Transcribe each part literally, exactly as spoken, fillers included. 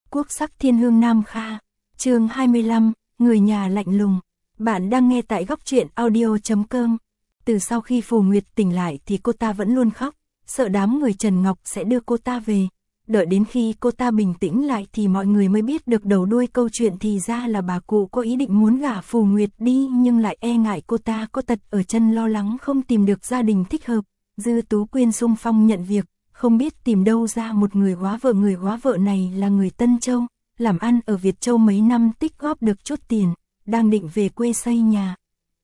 Quốc sắc thiên hương Nam Kha, chương hai mươi lăm, người nhà lạnh lùng. Bạn đang nghe tại góc truyện audio chấm com. Từ sau khi Phù Nguyệt tỉnh lại thì cô ta vẫn luôn khóc, sợ đám người Trần Ngọc sẽ đưa cô ta về. Đợi đến khi cô ta bình tĩnh lại thì mọi người mới biết được đầu đuôi câu chuyện, thì ra là bà cụ có ý định muốn gả Phù Nguyệt đi, nhưng lại e ngại cô ta có tật ở chân, lo lắng không tìm được gia đình thích hợp. Dư Tú Quyên xung phong nhận việc, không biết tìm đâu ra một người góa vợ. Người góa vợ này là người Tân Châu, làm ăn ở Việt Châu mấy năm, tích góp được chút tiền, đang định về quê xây nhà.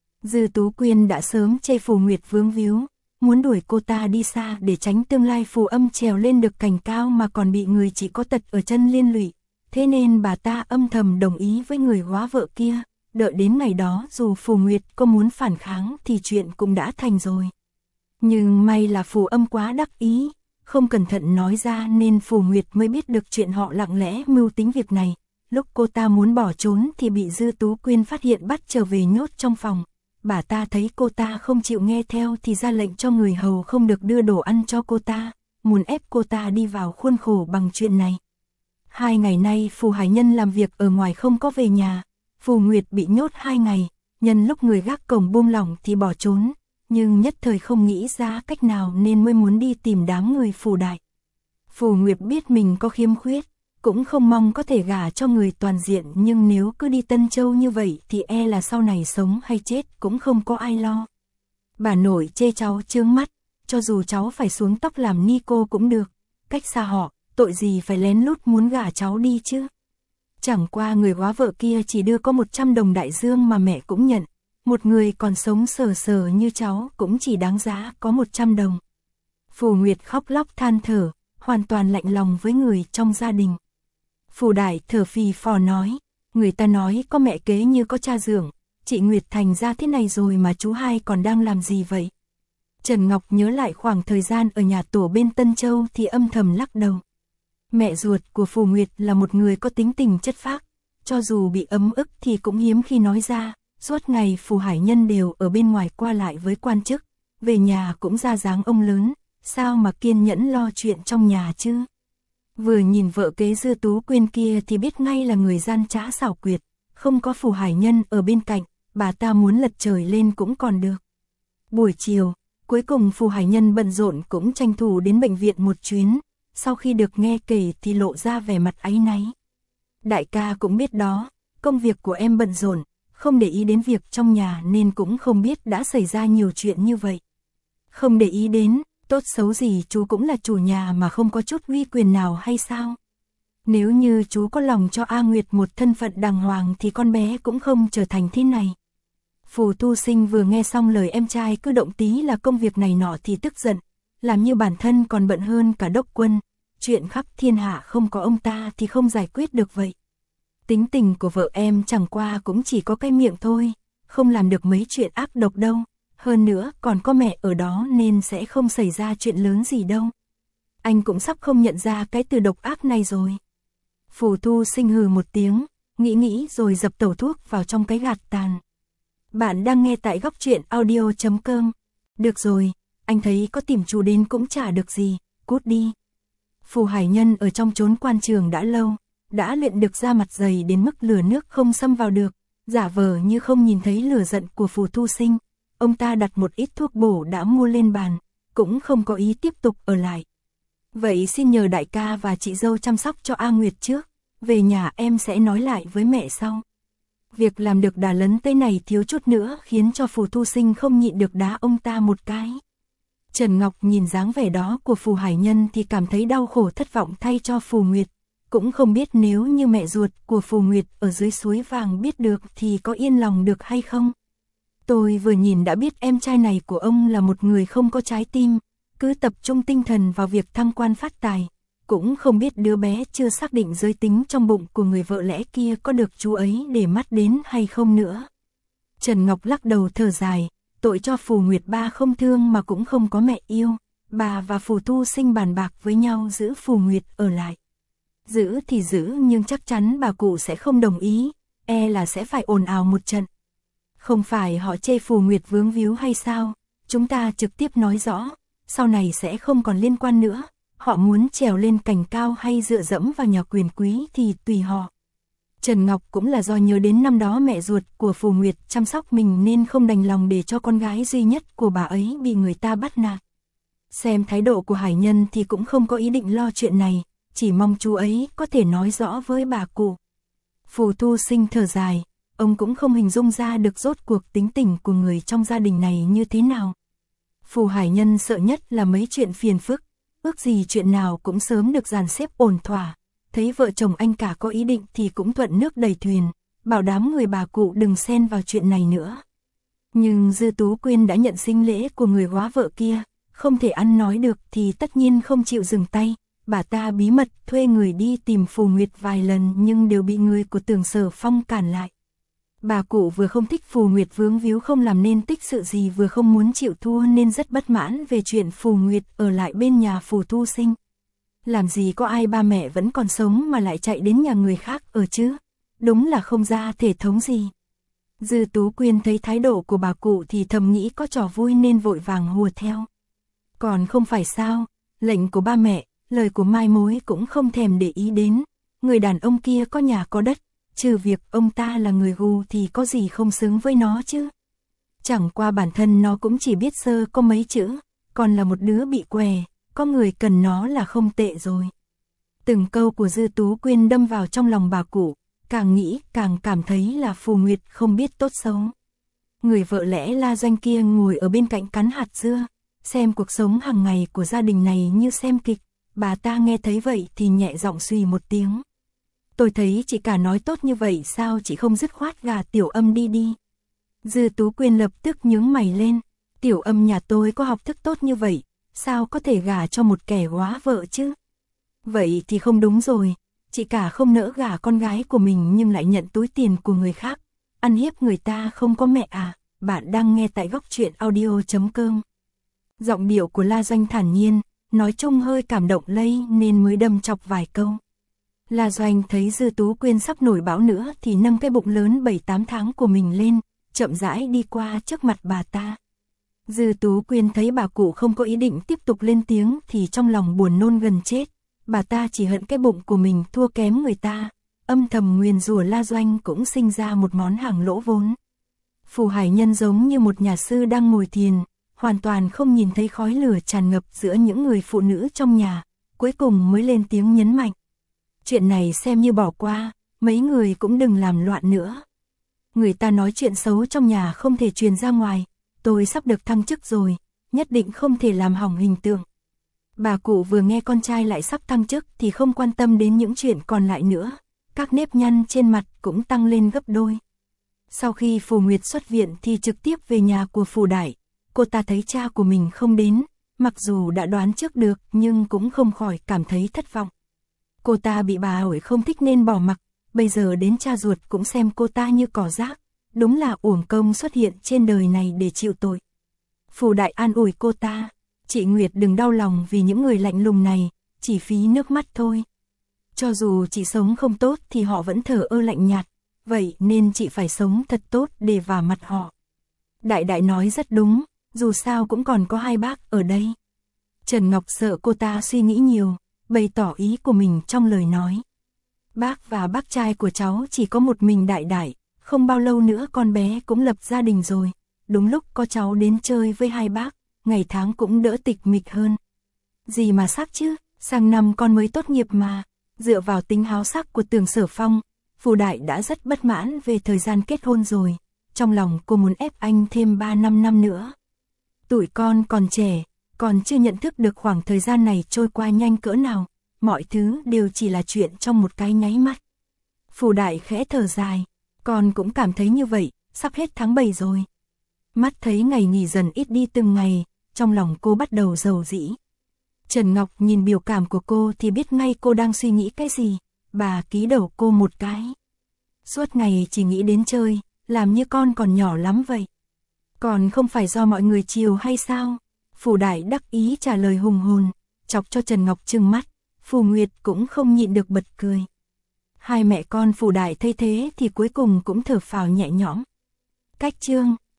Dư Tú Quyên đã sớm chê Phù Nguyệt vướng víu, muốn đuổi cô ta đi xa để tránh tương lai phù âm trèo lên được cành cao mà còn bị người chỉ có tật ở chân liên lụy. Thế nên bà ta âm thầm đồng ý với người góa vợ kia. Đợi đến ngày đó, dù Phù Nguyệt có muốn phản kháng thì chuyện cũng đã thành rồi. Nhưng may là phù âm quá đắc ý, không cẩn thận nói ra nên Phù Nguyệt mới biết được chuyện họ lặng lẽ mưu tính việc này. Lúc cô ta muốn bỏ trốn thì bị Dư Tú Quyên phát hiện, bắt trở về nhốt trong phòng. Bà ta thấy cô ta không chịu nghe theo thì ra lệnh cho người hầu không được đưa đồ ăn cho cô ta, muốn ép cô ta đi vào khuôn khổ bằng chuyện này. Hai ngày nay Phù Hải Nhân làm việc ở ngoài không có về nhà. Phù Nguyệt bị nhốt hai ngày, nhân lúc người gác cổng buông lỏng thì bỏ trốn, nhưng nhất thời không nghĩ ra cách nào nên mới muốn đi tìm đám người Phù Đại. Phù Nguyệt biết mình có khiếm khuyết, cũng không mong có thể gả cho người toàn diện, nhưng nếu cứ đi Tân Châu như vậy thì e là sau này sống hay chết cũng không có ai lo. Bà nội chê cháu chướng mắt, cho dù cháu phải xuống tóc làm ni cô cũng được, cách xa họ, tội gì phải lén lút muốn gả cháu đi chứ. Chẳng qua người góa vợ kia chỉ đưa có một trăm đồng đại dương mà mẹ cũng nhận, một người còn sống sờ sờ như cháu cũng chỉ đáng giá có một trăm đồng. Phù Nguyệt khóc lóc than thở, hoàn toàn lạnh lòng với người trong gia đình. Phù Đại thở phì phò nói, người ta nói có mẹ kế như có cha dưỡng, chị Nguyệt thành ra thế này rồi mà chú hai còn đang làm gì vậy? Trần Ngọc nhớ lại khoảng thời gian ở nhà tổ bên Tân Châu thì âm thầm lắc đầu. Mẹ ruột của Phù Nguyệt là một người có tính tình chất phác, cho dù bị ấm ức thì cũng hiếm khi nói ra. Suốt ngày Phù Hải Nhân đều ở bên ngoài qua lại với quan chức, về nhà cũng ra dáng ông lớn, sao mà kiên nhẫn lo chuyện trong nhà chứ? Vừa nhìn vợ kế Dư Tú Quyên kia thì biết ngay là người gian trá xảo quyệt, không có Phù Hải Nhân ở bên cạnh, bà ta muốn lật trời lên cũng còn được. Buổi chiều, cuối cùng Phù Hải Nhân bận rộn cũng tranh thủ đến bệnh viện một chuyến, sau khi được nghe kể thì lộ ra vẻ mặt áy náy. Đại ca cũng biết đó, công việc của em bận rộn, không để ý đến việc trong nhà nên cũng không biết đã xảy ra nhiều chuyện như vậy. Không để ý đến, tốt xấu gì chú cũng là chủ nhà mà không có chút uy quyền nào hay sao? Nếu như chú có lòng cho A Nguyệt một thân phận đàng hoàng thì con bé cũng không trở thành thế này. Phù Thu Sinh vừa nghe xong lời em trai cứ động tí là công việc này nọ thì tức giận, làm như bản thân còn bận hơn cả đốc quân, chuyện khắp thiên hạ không có ông ta thì không giải quyết được vậy. Tính tình của vợ em chẳng qua cũng chỉ có cái miệng thôi, không làm được mấy chuyện ác độc đâu, hơn nữa còn có mẹ ở đó nên sẽ không xảy ra chuyện lớn gì đâu. Anh cũng sắp không nhận ra cái từ độc ác này rồi. Phù Thu Sinh hừ một tiếng, nghĩ nghĩ rồi dập tẩu thuốc vào trong cái gạt tàn. Bạn đang nghe tại góc truyện audio chấm com. Được rồi, anh thấy có tìm chú đến cũng chả được gì, cút đi. Phù Hải Nhân ở trong chốn quan trường đã lâu, đã luyện được da mặt dày đến mức lửa nước không xâm vào được, giả vờ như không nhìn thấy lửa giận của Phù Thu Sinh. Ông ta đặt một ít thuốc bổ đã mua lên bàn, cũng không có ý tiếp tục ở lại. Vậy xin nhờ đại ca và chị dâu chăm sóc cho A Nguyệt trước, về nhà em sẽ nói lại với mẹ sau. Việc làm được đà lấn tới này thiếu chút nữa khiến cho Phù Thu Sinh không nhịn được đá ông ta một cái. Trần Ngọc nhìn dáng vẻ đó của Phù Hải Nhân thì cảm thấy đau khổ thất vọng thay cho Phù Nguyệt. Cũng không biết nếu như mẹ ruột của Phù Nguyệt ở dưới suối vàng biết được thì có yên lòng được hay không. Tôi vừa nhìn đã biết em trai này của ông là một người không có trái tim, cứ tập trung tinh thần vào việc thăng quan phát tài. Cũng không biết đứa bé chưa xác định giới tính trong bụng của người vợ lẽ kia có được chú ấy để mắt đến hay không nữa. Trần Ngọc lắc đầu thở dài, tội cho Phù Nguyệt ba không thương mà cũng không có mẹ yêu. Bà và Phù Thu Sinh bàn bạc với nhau giữ Phù Nguyệt ở lại. Giữ thì giữ nhưng chắc chắn bà cụ sẽ không đồng ý, e là sẽ phải ồn ào một trận. Không phải họ chê Phù Nguyệt vướng víu hay sao, chúng ta trực tiếp nói rõ, sau này sẽ không còn liên quan nữa, họ muốn trèo lên cành cao hay dựa dẫm vào nhà quyền quý thì tùy họ. Trần Ngọc cũng là do nhớ đến năm đó mẹ ruột của Phù Nguyệt chăm sóc mình nên không đành lòng để cho con gái duy nhất của bà ấy bị người ta bắt nạt. Xem thái độ của Hải Nhân thì cũng không có ý định lo chuyện này, chỉ mong chú ấy có thể nói rõ với bà cụ. Phù Thu Sinh thở dài, ông cũng không hình dung ra được rốt cuộc tính tình của người trong gia đình này như thế nào. Phù Hải Nhân sợ nhất là mấy chuyện phiền phức, ước gì chuyện nào cũng sớm được dàn xếp ổn thỏa. Thấy vợ chồng anh cả có ý định thì cũng thuận nước đẩy thuyền, bảo đám người bà cụ đừng xen vào chuyện này nữa. Nhưng Dư Tú Quyên đã nhận sinh lễ của người góa vợ kia, không thể ăn nói được thì tất nhiên không chịu dừng tay. Bà ta bí mật thuê người đi tìm Phù Nguyệt vài lần nhưng đều bị người của Tưởng Sở Phong cản lại. Bà cụ vừa không thích Phù Nguyệt vướng víu không làm nên tích sự gì, vừa không muốn chịu thua nên rất bất mãn về chuyện Phù Nguyệt ở lại bên nhà Phù Thu Sinh. Làm gì có ai ba mẹ vẫn còn sống mà lại chạy đến nhà người khác ở chứ, đúng là không ra thể thống gì. Dư Tú Quyên thấy thái độ của bà cụ thì thầm nghĩ có trò vui nên vội vàng hùa theo. Còn không phải sao, lệnh của ba mẹ, lời của Mai Mối cũng không thèm để ý đến. Người đàn ông kia có nhà có đất, trừ việc ông ta là người gù thì có gì không xứng với nó chứ. Chẳng qua bản thân nó cũng chỉ biết sơ có mấy chữ, còn là một đứa bị què, có người cần nó là không tệ rồi. Từng câu của Dư Tú Quyên đâm vào trong lòng bà cụ, càng nghĩ càng cảm thấy là Phù Nguyệt không biết tốt xấu. Người vợ lẽ La Doanh kia ngồi ở bên cạnh cắn hạt dưa, xem cuộc sống hàng ngày của gia đình này như xem kịch. Bà ta nghe thấy vậy thì nhẹ giọng suy một tiếng. Tôi thấy chị cả nói tốt như vậy sao chị không dứt khoát gả Tiểu Âm đi đi. Dư Tú Quyên lập tức nhướng mày lên. Tiểu Âm nhà tôi có học thức tốt như vậy, sao có thể gả cho một kẻ góa vợ chứ? Vậy thì không đúng rồi, chị cả không nỡ gả con gái của mình nhưng lại nhận túi tiền của người khác. Ăn hiếp người ta không có mẹ à? Bạn đang nghe tại góc truyện audio chấm com. Giọng điệu của La Doanh thản nhiên, nói chung hơi cảm động lây nên mới đâm chọc vài câu. La Doanh thấy Dư Tú Quyên sắp nổi bão nữa thì nâng cái bụng lớn bảy tám tháng của mình lên, chậm rãi đi qua trước mặt bà ta. Dư Tú Quyên thấy bà cụ không có ý định tiếp tục lên tiếng thì trong lòng buồn nôn gần chết. Bà ta chỉ hận cái bụng của mình thua kém người ta, âm thầm nguyền rủa La Doanh cũng sinh ra một món hàng lỗ vốn. Phù Hải Nhân giống như một nhà sư đang ngồi thiền, hoàn toàn không nhìn thấy khói lửa tràn ngập giữa những người phụ nữ trong nhà, cuối cùng mới lên tiếng nhấn mạnh. Chuyện này xem như bỏ qua, mấy người cũng đừng làm loạn nữa. Người ta nói chuyện xấu trong nhà không thể truyền ra ngoài, tôi sắp được thăng chức rồi, nhất định không thể làm hỏng hình tượng. Bà cụ vừa nghe con trai lại sắp thăng chức thì không quan tâm đến những chuyện còn lại nữa, các nếp nhăn trên mặt cũng tăng lên gấp đôi. Sau khi Phù Nguyệt xuất viện thì trực tiếp về nhà của Phù Đại. Cô ta thấy cha của mình không đến, mặc dù đã đoán trước được nhưng cũng không khỏi cảm thấy thất vọng. Cô ta bị bà ổi không thích nên bỏ mặc, bây giờ đến cha ruột cũng xem cô ta như cỏ rác, đúng là uổng công xuất hiện trên đời này để chịu tội. Phù Đại an ủi cô ta, chị Nguyệt đừng đau lòng vì những người lạnh lùng này, chỉ phí nước mắt thôi. Cho dù chị sống không tốt thì họ vẫn thờ ơ lạnh nhạt, vậy nên chị phải sống thật tốt để vả mặt họ. Đại đại nói rất đúng, dù sao cũng còn có hai bác ở đây. Trần Ngọc sợ cô ta suy nghĩ nhiều, bày tỏ ý của mình trong lời nói. Bác và bác trai của cháu chỉ có một mình đại đại, không bao lâu nữa con bé cũng lập gia đình rồi. Đúng lúc có cháu đến chơi với hai bác, ngày tháng cũng đỡ tịch mịch hơn. Gì mà sắp chứ, sang năm con mới tốt nghiệp mà. Dựa vào tính háo sắc của Tưởng Sở Phong, Phù Đại đã rất bất mãn về thời gian kết hôn rồi. Trong lòng cô muốn ép anh thêm ba năm năm nữa. Tuổi con còn trẻ, còn chưa nhận thức được khoảng thời gian này trôi qua nhanh cỡ nào, mọi thứ đều chỉ là chuyện trong một cái nháy mắt. Phù Đại khẽ thở dài, con cũng cảm thấy như vậy, sắp hết tháng bảy rồi. Mắt thấy ngày nghỉ dần ít đi từng ngày, trong lòng cô bắt đầu rầu rĩ. Trần Ngọc nhìn biểu cảm của cô thì biết ngay cô đang suy nghĩ cái gì, bà ký đầu cô một cái. Suốt ngày chỉ nghĩ đến chơi, làm như con còn nhỏ lắm vậy. Còn không phải do mọi người chiều hay sao? Phù Đại đắc ý trả lời hùng hồn, chọc cho Trần Ngọc trừng mắt, Phù Nguyệt cũng không nhịn được bật cười. Hai mẹ con Phù Đại thấy thế thì cuối cùng cũng thở phào nhẹ nhõm. Cách chương